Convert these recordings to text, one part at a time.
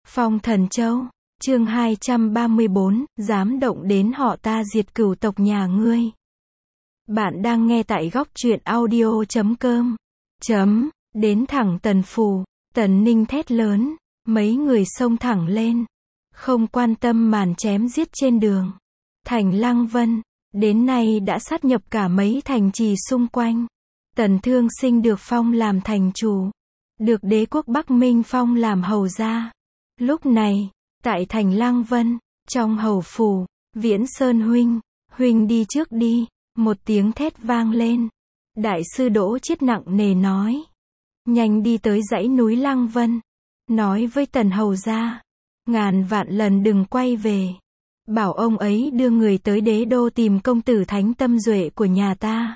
Phong Thần Châu, chương 234, dám động đến họ ta diệt cửu tộc nhà ngươi. Bạn đang nghe tại góc truyện audio.com. Đến thẳng Tần Phủ, Tần Ninh thét lớn, mấy người xông thẳng lên, không quan tâm màn chém giết trên đường. Thành Lăng Vân, đến nay đã sát nhập cả mấy thành trì xung quanh. Tần Thương Sinh được phong làm thành chủ, được đế quốc Bắc Minh phong làm hầu gia. Lúc này, tại thành Lăng Vân, trong hầu phủ, Viễn Sơn huynh đi trước đi, một tiếng thét vang lên. Đại sư Đỗ Chiết nặng nề nói, nhanh đi tới dãy núi Lăng Vân, nói với Tần hầu gia, ngàn vạn lần đừng quay về, bảo ông ấy đưa người tới đế đô tìm công tử Thánh Tâm Duệ của nhà ta.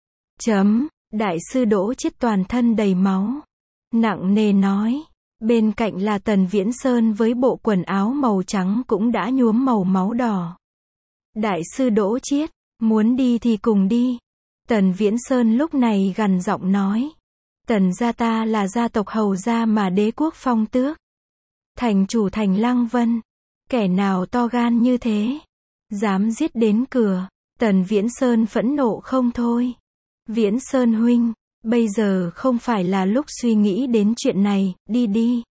Đại sư Đỗ Chiết toàn thân đầy máu, nặng nề nói. Bên cạnh là Tần Viễn Sơn với bộ quần áo màu trắng cũng đã nhuốm màu máu đỏ. Đại sư Đỗ Chiết, muốn đi thì cùng đi. Tần Viễn Sơn lúc này gằn giọng nói. Tần gia ta là gia tộc hầu gia mà đế quốc phong tước. Thành chủ thành Lăng Vân. Kẻ nào to gan như thế? Dám giết đến cửa. Tần Viễn Sơn phẫn nộ không thôi. Viễn Sơn huynh, bây giờ không phải là lúc suy nghĩ đến chuyện này, đi.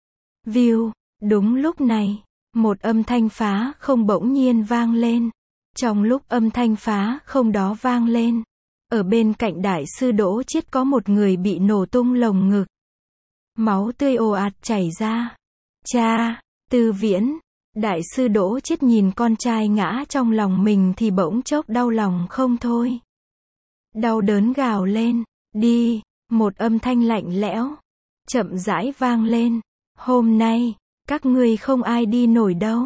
View, đúng lúc này, một âm thanh phá không bỗng nhiên vang lên. Trong lúc âm thanh phá không đó vang lên, ở bên cạnh đại sư Đỗ Chiết có một người bị nổ tung lồng ngực. Máu tươi ồ ạt chảy ra. Cha, Tư Viễn, đại sư Đỗ Chiết nhìn con trai ngã trong lòng mình thì bỗng chốc đau lòng không thôi. Đau đớn gào lên. Đi, một âm thanh lạnh lẽo, chậm rãi vang lên. Hôm nay, các ngươi không ai đi nổi đâu.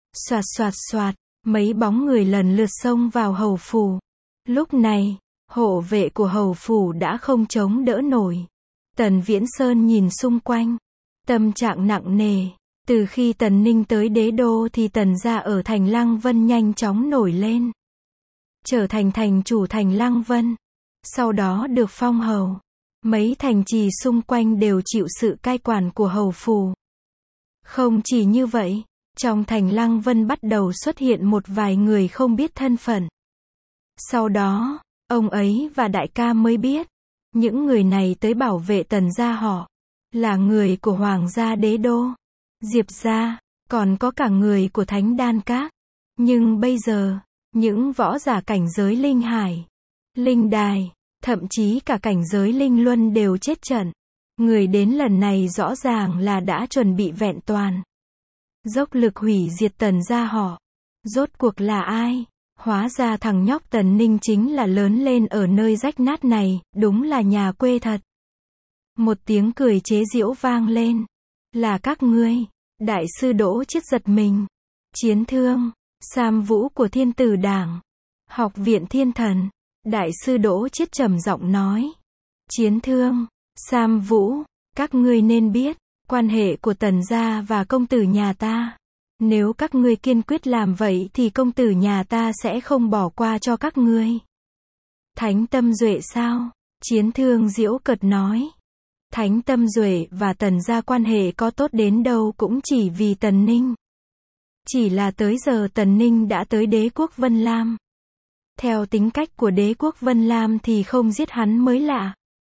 Xoạt, mấy bóng người lần lượt xông vào hầu phủ. Lúc này, hộ vệ của hầu phủ đã không chống đỡ nổi. Tần Viễn Sơn nhìn xung quanh, tâm trạng nặng nề. Từ khi Tần Ninh tới đế đô thì Tần gia ở thành Lăng Vân nhanh chóng nổi lên, trở thành thành chủ thành Lăng Vân. Sau đó được phong hầu. Mấy thành trì xung quanh đều chịu sự cai quản của hầu phủ. Không chỉ như vậy, trong thành Lăng Vân bắt đầu xuất hiện một vài người không biết thân phận. Sau đó, ông ấy và đại ca mới biết, những người này tới bảo vệ Tần gia họ, là người của Hoàng gia đế đô, Diệp gia, còn có cả người của Thánh Đan Các. Nhưng bây giờ, những võ giả cảnh giới linh hải, linh đài, thậm chí cả cảnh giới linh luân đều chết trận. Người đến lần này rõ ràng là đã chuẩn bị vẹn toàn, dốc lực hủy diệt Tần gia họ. Rốt cuộc là ai? Hóa ra thằng nhóc Tần Ninh chính là lớn lên ở nơi rách nát này, đúng là nhà quê thật. Một tiếng cười chế giễu vang lên. Là các ngươi. Đại sư Đỗ Chiết giật mình. Chiến Thương, Sam Vũ của Thiên Tử Đảng, Học viện Thiên Thần. Đại sư Đỗ Chiết trầm giọng nói. Chiến Thương, Sam Vũ, các ngươi nên biết, quan hệ của Tần gia và công tử nhà ta. Nếu các ngươi kiên quyết làm vậy thì công tử nhà ta sẽ không bỏ qua cho các ngươi. Thánh Tâm Duệ sao? Chiến Thương giễu cợt nói. Thánh Tâm Duệ và Tần gia quan hệ có tốt đến đâu cũng chỉ vì Tần Ninh. Chỉ là tới giờ Tần Ninh đã tới đế quốc Vân Lam. Theo tính cách của đế quốc Vân Lam thì không giết hắn mới lạ.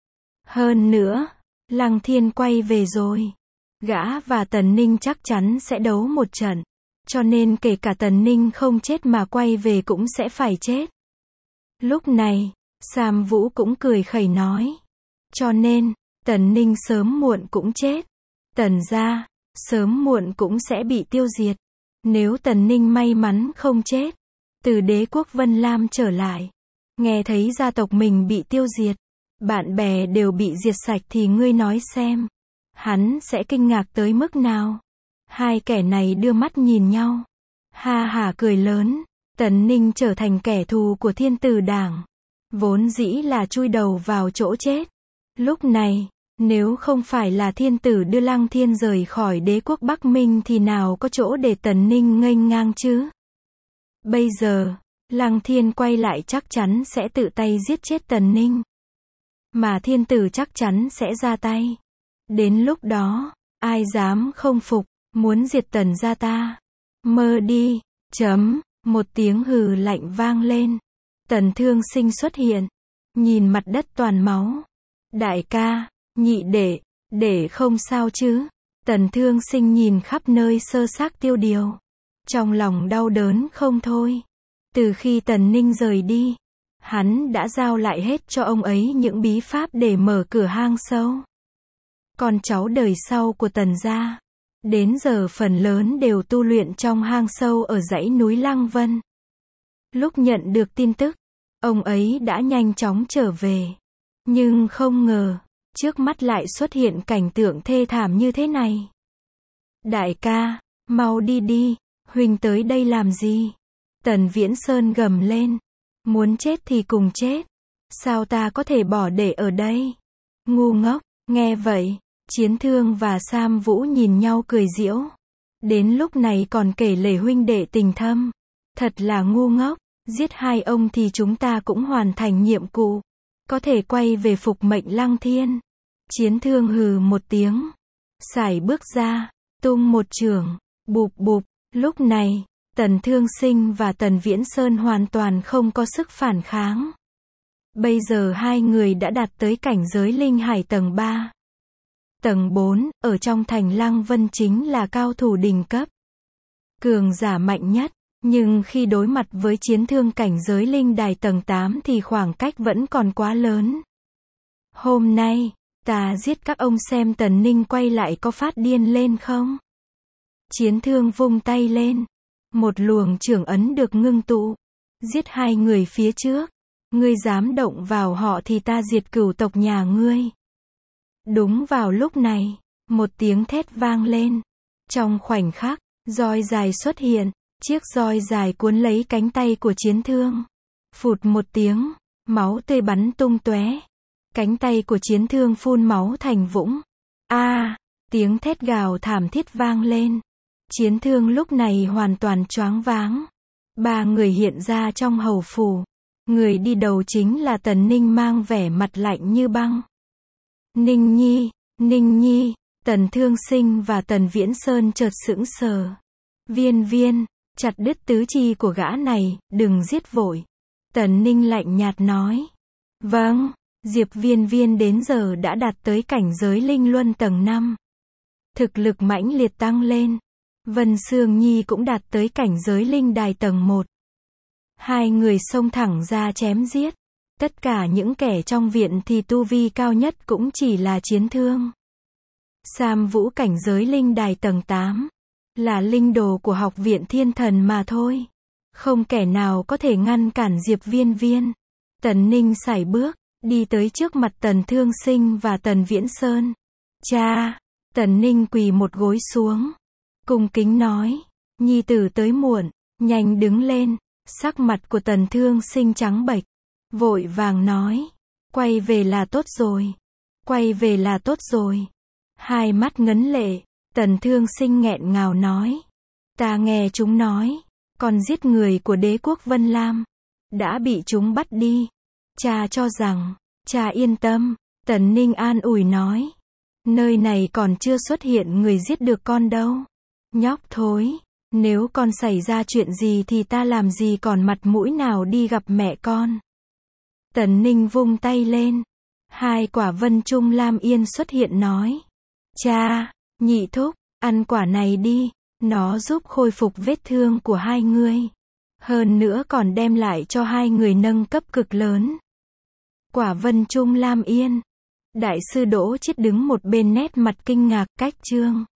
Hơn nữa, Lăng Thiên quay về rồi. Gã và Tần Ninh chắc chắn sẽ đấu một trận. Cho nên kể cả Tần Ninh không chết mà quay về cũng sẽ phải chết. Lúc này, Sam Vũ cũng cười khẩy nói. Cho nên, Tần Ninh sớm muộn cũng chết. Tần gia, sớm muộn cũng sẽ bị tiêu diệt. Nếu Tần Ninh may mắn không chết, từ đế quốc Vân Lam trở lại, nghe thấy gia tộc mình bị tiêu diệt, bạn bè đều bị diệt sạch thì ngươi nói xem, hắn sẽ kinh ngạc tới mức nào? Hai kẻ này đưa mắt nhìn nhau, ha hả cười lớn. Tần Ninh trở thành kẻ thù của Thiên Tử Đảng, vốn dĩ là chui đầu vào chỗ chết. Lúc này, nếu không phải là thiên tử đưa Lăng Thiên rời khỏi đế quốc Bắc Minh thì nào có chỗ để Tần Ninh nghênh ngang chứ? Bây giờ, Lăng Thiên quay lại chắc chắn sẽ tự tay giết chết Tần Ninh. Mà thiên tử chắc chắn sẽ ra tay. Đến lúc đó, ai dám không phục? Muốn diệt Tần gia ta? Mơ đi. Một tiếng hừ lạnh vang lên. Tần Thương Sinh xuất hiện. Nhìn mặt đất toàn máu. Đại ca, nhị đệ không sao chứ? Tần Thương Sinh nhìn khắp nơi sơ xác Tiêu Điều. Trong lòng đau đớn không thôi. Từ khi Tần Ninh rời đi, hắn đã giao lại hết cho ông ấy những bí pháp để mở cửa hang sâu. Con cháu đời sau của Tần gia, đến giờ phần lớn đều tu luyện trong hang sâu ở dãy núi Lăng Vân. Lúc nhận được tin tức, ông ấy đã nhanh chóng trở về. Nhưng không ngờ, trước mắt lại xuất hiện cảnh tượng thê thảm như thế này. Đại ca, mau đi đi, huynh tới đây làm gì? Tần Viễn Sơn gầm lên. Muốn chết thì cùng chết. Sao ta có thể bỏ để ở đây? Ngu ngốc. Nghe vậy, Chiến Thương và Sam Vũ nhìn nhau cười giễu. Đến lúc này còn kể lể huynh đệ tình thâm. Thật là ngu ngốc. Giết hai ông thì chúng ta cũng hoàn thành nhiệm vụ. Có thể quay về phục mệnh Lăng Thiên. Chiến Thương hừ một tiếng. Sải bước ra, tung một chưởng. Bụp bụp. Lúc này, Tần Thương Sinh và Tần Viễn Sơn hoàn toàn không có sức phản kháng. Bây giờ hai người đã đạt tới cảnh giới linh hải tầng 3. Tầng 4, ở trong thành Lăng Vân chính là cao thủ đỉnh cấp. Cường giả mạnh nhất, nhưng khi đối mặt với Chiến Thương cảnh giới linh đài tầng 8 thì khoảng cách vẫn còn quá lớn. Hôm nay, ta giết các ông xem Tần Ninh quay lại có phát điên lên không? Chiến Thương vung tay lên. Một luồng chưởng ấn được ngưng tụ. Giết hai người phía trước. Ngươi dám động vào họ thì ta diệt cửu tộc nhà ngươi. Đúng vào lúc này, một tiếng thét vang lên. Trong khoảnh khắc, roi dài xuất hiện. Chiếc roi dài cuốn lấy cánh tay của Chiến Thương. Phụt một tiếng, máu tươi bắn tung tóe. Cánh tay của Chiến Thương phun máu thành vũng. Tiếng thét gào thảm thiết vang lên. Chiến Thương lúc này hoàn toàn choáng váng. Ba người hiện ra trong hầu phủ. Người đi đầu chính là Tần Ninh mang vẻ mặt lạnh như băng. Ninh Nhi, Tần Thương Sinh và Tần Viễn Sơn chợt sững sờ. Viên, chặt đứt tứ chi của gã này, đừng giết vội. Tần Ninh lạnh nhạt nói. Vâng, Diệp Viên đến giờ đã đạt tới cảnh giới linh luân tầng 5. Thực lực mãnh liệt tăng lên. Vân Sương Nhi cũng đạt tới cảnh giới linh đài tầng 1. Hai người xông thẳng ra chém giết. Tất cả những kẻ trong viện thì tu vi cao nhất cũng chỉ là Chiến Thương. Sam Vũ cảnh giới linh đài tầng 8. Là linh đồ của học viện Thiên Thần mà thôi. Không kẻ nào có thể ngăn cản Diệp Viên. Tần Ninh sải bước, đi tới trước mặt Tần Thương Sinh và Tần Viễn Sơn. Cha! Tần Ninh quỳ một gối xuống. Cung kính nói. Nhi tử tới muộn, nhanh đứng lên. Sắc mặt của Tần Thương Sinh trắng bệch. Vội vàng nói. Quay về là tốt rồi. Hai mắt ngấn lệ. Tần Thương Sinh nghẹn ngào nói. Ta nghe chúng nói. Con giết người của đế quốc Vân Lam. Đã bị chúng bắt đi. Cha cho rằng. Cha yên tâm. Tần Ninh an ủi nói. Nơi này còn chưa xuất hiện người giết được con đâu. Nhóc thối. Nếu con xảy ra chuyện gì thì ta làm gì còn mặt mũi nào đi gặp mẹ con. Tần Ninh vung tay lên. Hai quả Vân Trung Lam Yên xuất hiện nói. Cha, nhị thúc, ăn quả này đi. Nó giúp khôi phục vết thương của hai người. Hơn nữa còn đem lại cho hai người nâng cấp cực lớn. Quả Vân Trung Lam Yên. Đại sư Đỗ Chiết đứng một bên nét mặt kinh ngạc. Cách chương